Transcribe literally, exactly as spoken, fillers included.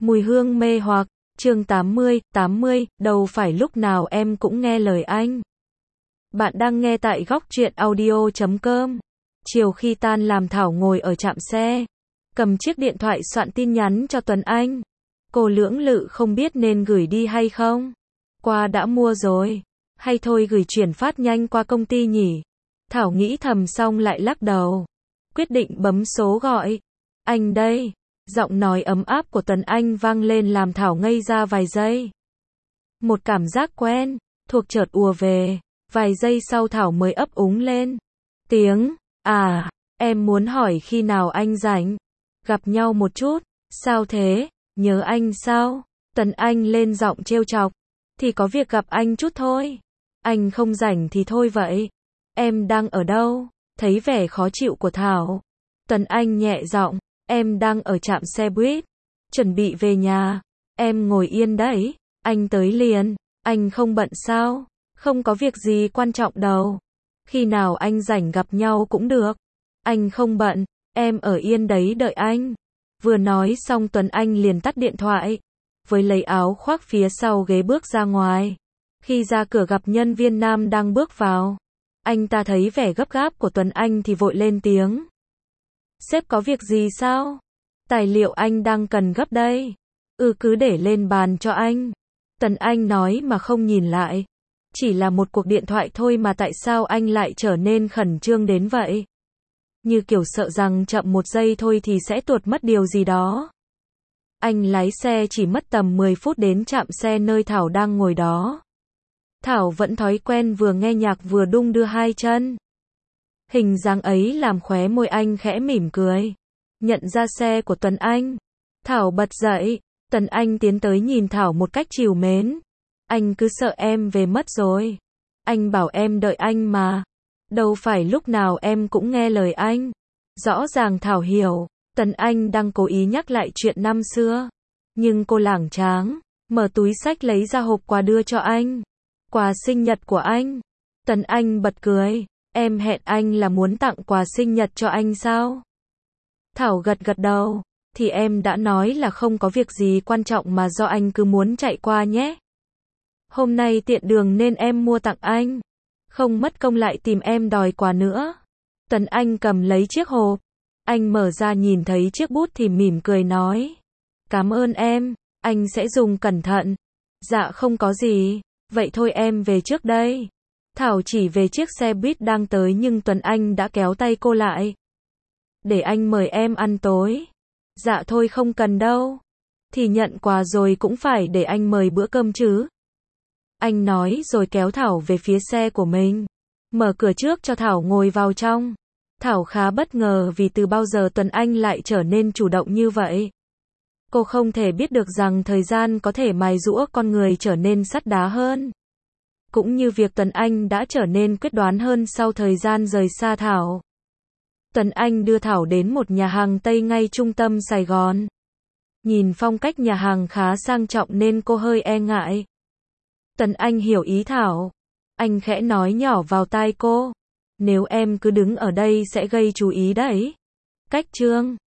Mùi hương mê hoặc, chương tám mươi, tám mươi, đâu phải lúc nào em cũng nghe lời anh. Bạn đang nghe tại góc truyện audio chấm com. Chiều khi tan làm Thảo ngồi ở trạm xe, cầm chiếc điện thoại soạn tin nhắn cho Tuấn Anh. Cô lưỡng lự không biết nên gửi đi hay không. Quà đã mua rồi, hay thôi gửi chuyển phát nhanh qua công ty nhỉ? Thảo nghĩ thầm xong lại lắc đầu. Quyết định bấm số gọi. Anh đây. Giọng nói ấm áp của Tuấn Anh vang lên làm Thảo ngây ra vài giây. Một cảm giác quen, thuộc chợt ùa về. Vài giây sau Thảo mới ấp úng lên. Tiếng, à, em muốn hỏi khi nào anh rảnh. Gặp nhau một chút. Sao thế, nhớ anh sao? Tuấn Anh lên giọng trêu chọc. Thì có việc gặp anh chút thôi. Anh không rảnh thì thôi vậy. Em đang ở đâu? Thấy vẻ khó chịu của Thảo, Tuấn Anh nhẹ giọng. Em đang ở trạm xe buýt, chuẩn bị về nhà. Em ngồi yên đấy, anh tới liền. Anh không bận sao? Không có việc gì quan trọng đâu. Khi nào anh rảnh gặp nhau cũng được. Anh không bận, em ở yên đấy đợi anh. Vừa nói xong Tuấn Anh liền tắt điện thoại, với lấy áo khoác phía sau ghế bước ra ngoài. Khi ra cửa gặp nhân viên nam đang bước vào, anh ta thấy vẻ gấp gáp của Tuấn Anh thì vội lên tiếng. Sếp có việc gì sao? Tài liệu anh đang cần gấp đây. Ừ, cứ để lên bàn cho anh. Tuấn Anh nói mà không nhìn lại. Chỉ là một cuộc điện thoại thôi mà tại sao anh lại trở nên khẩn trương đến vậy? Như kiểu sợ rằng chậm một giây thôi thì sẽ tuột mất điều gì đó. Anh lái xe chỉ mất tầm mười phút đến trạm xe nơi Thảo đang ngồi đó. Thảo vẫn thói quen vừa nghe nhạc vừa đung đưa hai chân. Hình dáng ấy làm khóe môi anh khẽ mỉm cười. Nhận ra xe của Tuấn Anh, Thảo bật dậy. Tuấn Anh tiến tới nhìn Thảo một cách trìu mến. Anh cứ sợ em về mất rồi. Anh bảo em đợi anh mà. Đâu phải lúc nào em cũng nghe lời anh. Rõ ràng Thảo hiểu, Tuấn Anh đang cố ý nhắc lại chuyện năm xưa. Nhưng cô lảng tráng, mở túi xách lấy ra hộp quà đưa cho anh. Quà sinh nhật của anh. Tuấn Anh bật cười. Em hẹn anh là muốn tặng quà sinh nhật cho anh sao? Thảo gật gật đầu. Thì em đã nói là không có việc gì quan trọng mà do anh cứ muốn chạy qua nhé. Hôm nay tiện đường nên em mua tặng anh. Không mất công lại tìm em đòi quà nữa. Tuấn Anh cầm lấy chiếc hộp. Anh mở ra nhìn thấy chiếc bút thì mỉm cười nói. Cảm ơn em, anh sẽ dùng cẩn thận. Dạ không có gì, vậy thôi em về trước đây. Thảo chỉ về chiếc xe buýt đang tới nhưng Tuấn Anh đã kéo tay cô lại. Để anh mời em ăn tối. Dạ thôi không cần đâu. Thì nhận quà rồi cũng phải để anh mời bữa cơm chứ. Anh nói rồi kéo Thảo về phía xe của mình. Mở cửa trước cho Thảo ngồi vào trong. Thảo khá bất ngờ vì từ bao giờ Tuấn Anh lại trở nên chủ động như vậy. Cô không thể biết được rằng thời gian có thể mài giũa con người trở nên sắt đá hơn. Cũng như việc Tuấn Anh đã trở nên quyết đoán hơn sau thời gian rời xa Thảo. Tuấn Anh đưa Thảo đến một nhà hàng Tây ngay trung tâm Sài Gòn. Nhìn phong cách nhà hàng khá sang trọng nên cô hơi e ngại. Tuấn Anh hiểu ý Thảo. Anh khẽ nói nhỏ vào tai cô. Nếu em cứ đứng ở đây sẽ gây chú ý đấy. Cách chương